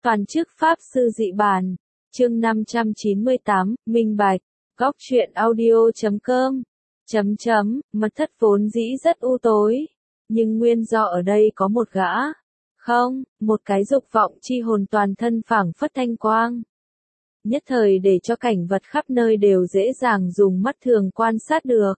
Toàn chức Pháp Sư Dị Bản, chương 598, Minh Bạch, Góc truyện audio.com. Mật thất vốn dĩ rất u tối, nhưng nguyên do ở đây có một một cái dục vọng chi hồn toàn thân phảng phất thanh quang. Nhất thời để cho cảnh vật khắp nơi đều dễ dàng dùng mắt thường quan sát được.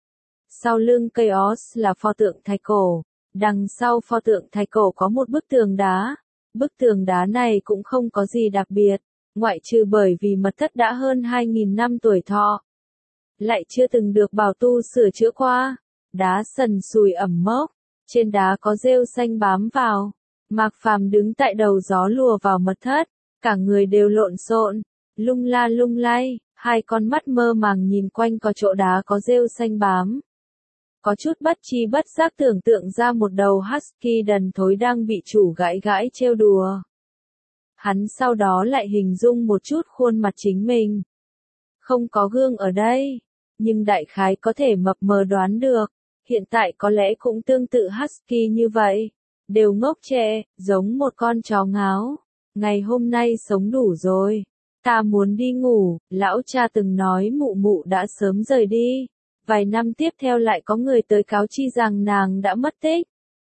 Sau lưng Chaos là pho tượng thạch cổ, đằng sau pho tượng thạch cổ có một bức tường đá. Bức tường đá này cũng không có gì đặc biệt, ngoại trừ bởi vì mật thất đã hơn 2.000 năm tuổi thọ. Lại chưa từng được bảo tu sửa chữa qua, đá sần sùi ẩm mốc, trên đá có rêu xanh bám vào. Mạc Phàm đứng tại đầu gió lùa vào mật thất, cả người đều lộn xộn, lung la lung lay, hai con mắt mơ màng nhìn quanh có chỗ đá có rêu xanh bám. Có chút bất chi bất giác tưởng tượng ra một đầu husky đần thối đang bị chủ gãi gãi trêu đùa. Hắn sau đó lại hình dung một chút khuôn mặt chính mình. Không có gương ở đây, nhưng đại khái có thể mập mờ đoán được, hiện tại có lẽ cũng tương tự husky như vậy, đều ngốc trệ, giống một con chó ngáo. Ngày hôm nay sống đủ rồi, ta muốn đi ngủ, lão cha từng nói mụ mụ đã sớm rời đi. Vài năm tiếp theo lại có người tới cáo chi rằng nàng đã mất tích.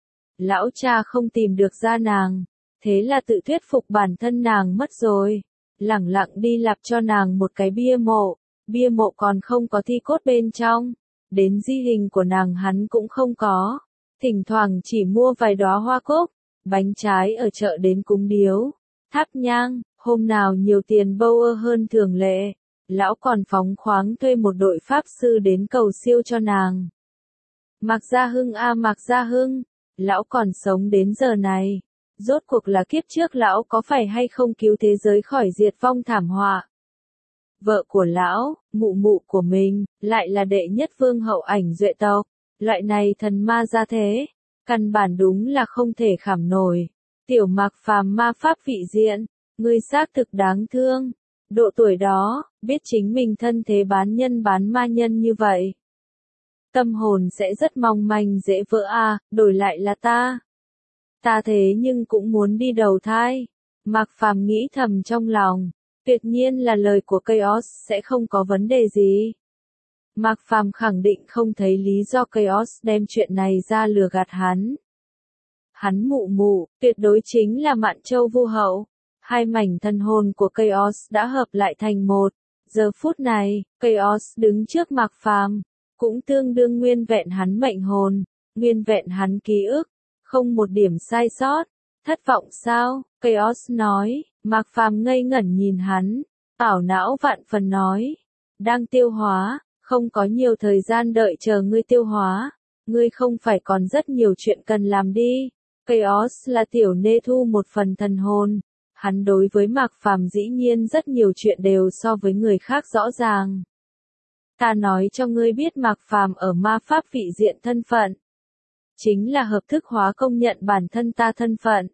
Lão cha không tìm được ra nàng, thế là tự thuyết phục bản thân nàng mất rồi. Lẳng lặng đi lập cho nàng một cái bia mộ còn không có thi cốt bên trong. Đến di hình của nàng hắn cũng không có, thỉnh thoảng chỉ mua vài đóa hoa cúc, bánh trái ở chợ đến cúng điếu, thắp nhang, hôm nào nhiều tiền bâu hơn thường lệ. Lão còn phóng khoáng thuê một đội pháp sư đến cầu siêu cho nàng. Mạc Gia Hưng Mạc Gia Hưng, lão còn sống đến giờ này. Rốt cuộc là kiếp trước lão có phải hay không cứu thế giới khỏi diệt vong thảm họa. Vợ của lão, mụ mụ của mình, lại là đệ nhất vương hậu ảnh duệ tộc. Loại này thần ma ra thế, căn bản đúng là không thể khảm nổi. Tiểu Mạc Phàm ma pháp vị diện, ngươi xác thực đáng thương. Độ tuổi đó, biết chính mình thân thế bán nhân bán ma nhân như vậy. Tâm hồn sẽ rất mong manh dễ vỡ đổi lại là ta. Ta thế nhưng cũng muốn đi đầu thai. Mạc Phàm nghĩ thầm trong lòng, tuyệt nhiên là lời của Chaos sẽ không có vấn đề gì. Mạc Phàm khẳng định không thấy lý do Chaos đem chuyện này ra lừa gạt hắn. Hắn mụ mụ, tuyệt đối chính là Mạn Châu Vu Hậu. Hai mảnh thân hồn của Chaos đã hợp lại thành một. Giờ phút này, Chaos đứng trước Mạc Phàm, cũng tương đương nguyên vẹn hắn mệnh hồn, nguyên vẹn hắn ký ức, không một điểm sai sót. Thất vọng sao? Chaos nói. Mạc Phàm ngây ngẩn nhìn hắn, ảo não vạn phần nói. Đang tiêu hóa, không có nhiều thời gian đợi chờ ngươi tiêu hóa. Ngươi không phải còn rất nhiều chuyện cần làm đi. Chaos là tiểu nê thu một phần thần hồn. Hắn đối với Mạc Phàm dĩ nhiên rất nhiều chuyện đều so với người khác rõ ràng. Ta nói cho ngươi biết Mạc Phàm ở ma pháp vị diện thân phận. Chính là hợp thức hóa công nhận bản thân ta thân phận.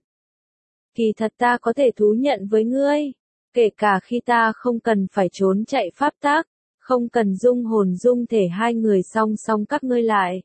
Kỳ thật ta có thể thú nhận với ngươi, kể cả khi ta không cần phải trốn chạy pháp tắc, không cần dung hồn dung thể hai người song song các ngươi lại.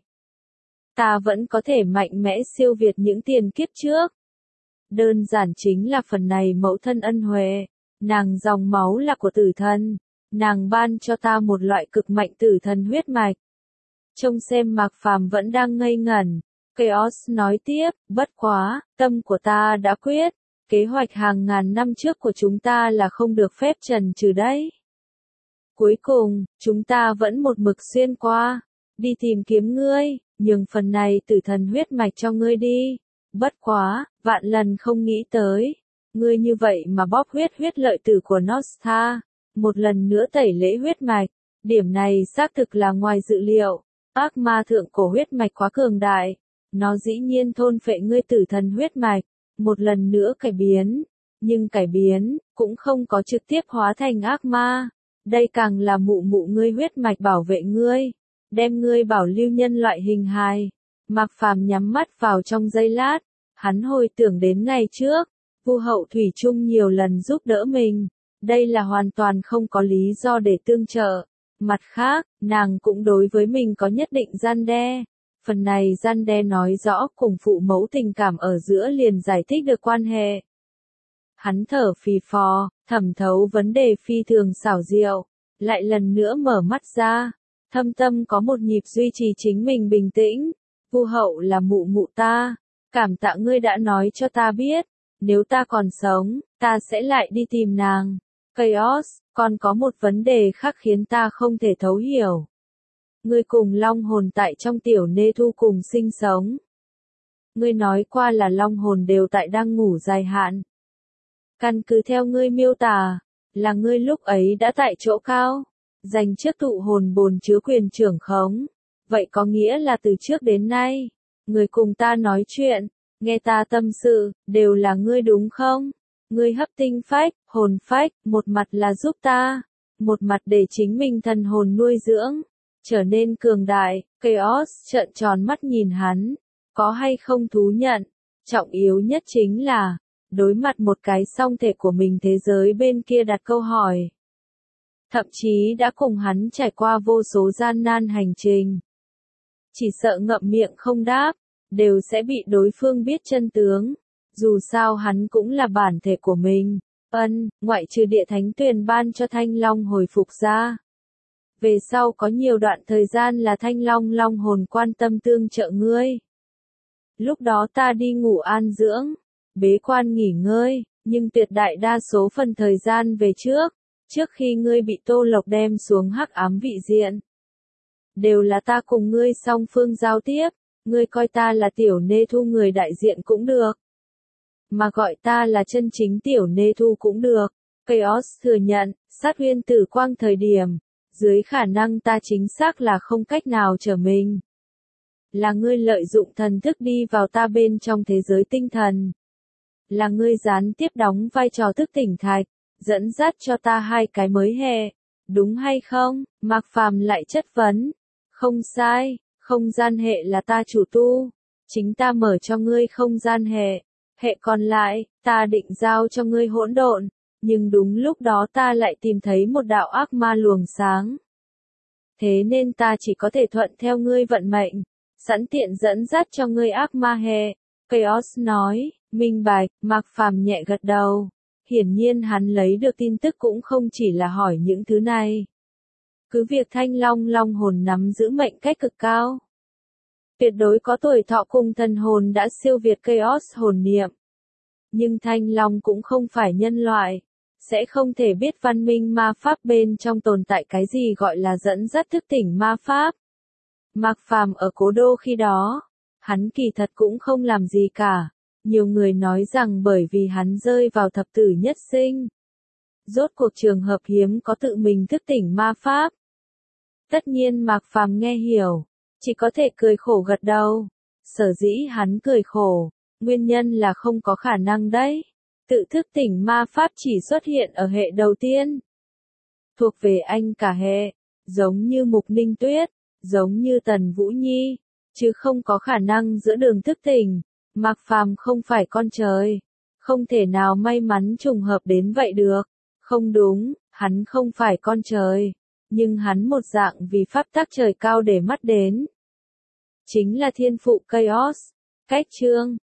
Ta vẫn có thể mạnh mẽ siêu việt những tiền kiếp trước. Đơn giản chính là phần này mẫu thân ân huệ, nàng dòng máu là của tử thần, nàng ban cho ta một loại cực mạnh tử thần huyết mạch. Trông xem Mạc Phàm vẫn đang ngây ngẩn, Chaos nói tiếp, bất quá, tâm của ta đã quyết, kế hoạch hàng ngàn năm trước của chúng ta là không được phép trần trừ đấy. Cuối cùng, chúng ta vẫn một mực xuyên qua, đi tìm kiếm ngươi, nhường phần này tử thần huyết mạch cho ngươi đi. Bất quá, vạn lần không nghĩ tới. Ngươi như vậy mà bóp huyết lợi tử của Nostra, một lần nữa tẩy lễ huyết mạch. Điểm này xác thực là ngoài dự liệu. Ác ma thượng cổ huyết mạch quá cường đại. Nó dĩ nhiên thôn phệ ngươi tử thần huyết mạch. Một lần nữa cải biến. Nhưng cải biến, cũng không có trực tiếp hóa thành ác ma. Đây càng là mụ mụ ngươi huyết mạch bảo vệ ngươi. Đem ngươi bảo lưu nhân loại hình hài. Mạc Phàm nhắm mắt vào trong giây lát. Hắn hồi tưởng đến ngày trước, Vu Hậu thủy chung nhiều lần giúp đỡ mình, đây là hoàn toàn không có lý do để tương trợ. Mặt khác, nàng cũng đối với mình có nhất định gian đe. Phần này gian đe nói rõ cùng phụ mẫu tình cảm ở giữa liền giải thích được quan hệ. Hắn thở phì phò, thẩm thấu vấn đề phi thường xảo diệu, lại lần nữa mở mắt ra. Thâm tâm có một nhịp duy trì chính mình bình tĩnh. Vu hậu là mụ mụ ta, cảm tạ ngươi đã nói cho ta biết, nếu ta còn sống, ta sẽ lại đi tìm nàng. Chaos, còn có một vấn đề khác khiến ta không thể thấu hiểu. Ngươi cùng long hồn tại trong tiểu nê thu cùng sinh sống. Ngươi nói qua là long hồn đều tại đang ngủ dài hạn. Căn cứ theo ngươi miêu tả, là ngươi lúc ấy đã tại chỗ cao, dành trước tụ hồn bồn chứa quyền trưởng khống. Vậy có nghĩa là từ trước đến nay, người cùng ta nói chuyện, nghe ta tâm sự, đều là ngươi đúng không? Ngươi hấp tinh phách, hồn phách, một mặt là giúp ta, một mặt để chính mình thần hồn nuôi dưỡng, trở nên cường đại. Chaos trợn tròn mắt nhìn hắn, có hay không thú nhận, trọng yếu nhất chính là, đối mặt một cái song thể của mình thế giới bên kia đặt câu hỏi. Thậm chí đã cùng hắn trải qua vô số gian nan hành trình. Chỉ sợ ngậm miệng không đáp, đều sẽ bị đối phương biết chân tướng. Dù sao hắn cũng là bản thể của mình. Ngoại trừ địa thánh tuyền ban cho Thanh Long hồi phục ra. Về sau có nhiều đoạn thời gian là Thanh Long long hồn quan tâm tương trợ ngươi. Lúc đó ta đi ngủ an dưỡng, bế quan nghỉ ngơi, nhưng tuyệt đại đa số phần thời gian về trước khi ngươi bị Tô Lộc đem xuống hắc ám vị diện. Đều là ta cùng ngươi song phương giao tiếp, ngươi coi ta là tiểu nê thu người đại diện cũng được. Mà gọi ta là chân chính tiểu nê thu cũng được. Chaos thừa nhận, sát huyên tử quang thời điểm, dưới khả năng ta chính xác là không cách nào trở mình. Là ngươi lợi dụng thần thức đi vào ta bên trong thế giới tinh thần. Là ngươi gián tiếp đóng vai trò thức tỉnh thạch, dẫn dắt cho ta hai cái mới hệ. Đúng hay không? Mạc Phàm lại chất vấn. Không sai, không gian hệ là ta chủ tu. Chính ta mở cho ngươi không gian hệ. Hệ còn lại, ta định giao cho ngươi hỗn độn. Nhưng đúng lúc đó ta lại tìm thấy một đạo ác ma luồng sáng. Thế nên ta chỉ có thể thuận theo ngươi vận mệnh, sẵn tiện dẫn dắt cho ngươi ác ma hệ. Chaos nói, minh bạch. Mạc Phàm nhẹ gật đầu. Hiển nhiên hắn lấy được tin tức cũng không chỉ là hỏi những thứ này. Cứ việc Thanh Long long hồn nắm giữ mệnh cách cực cao, tuyệt đối có tuổi thọ cùng thần hồn đã siêu việt Chaos hồn niệm. Nhưng Thanh Long cũng không phải nhân loại, sẽ không thể biết văn minh ma pháp bên trong tồn tại cái gì gọi là dẫn dắt thức tỉnh ma pháp. Mạc Phàm ở Cố Đô khi đó, hắn kỳ thật cũng không làm gì cả. Nhiều người nói rằng bởi vì hắn rơi vào thập tử nhất sinh. Rốt cuộc trường hợp hiếm có tự mình thức tỉnh ma pháp. Tất nhiên Mạc Phàm nghe hiểu, chỉ có thể cười khổ gật đầu. Sở dĩ hắn cười khổ, nguyên nhân là không có khả năng đấy. Tự thức tỉnh ma pháp chỉ xuất hiện ở hệ đầu tiên. Thuộc về anh cả hệ, giống như Mục Ninh Tuyết, giống như Tần Vũ Nhi, chứ không có khả năng giữa đường thức tỉnh. Mạc Phàm không phải con trời, không thể nào may mắn trùng hợp đến vậy được. Không đúng, hắn không phải con trời, nhưng hắn một dạng vì pháp tắc trời cao để mắt đến. Chính là thiên phụ Chaos. Cách chương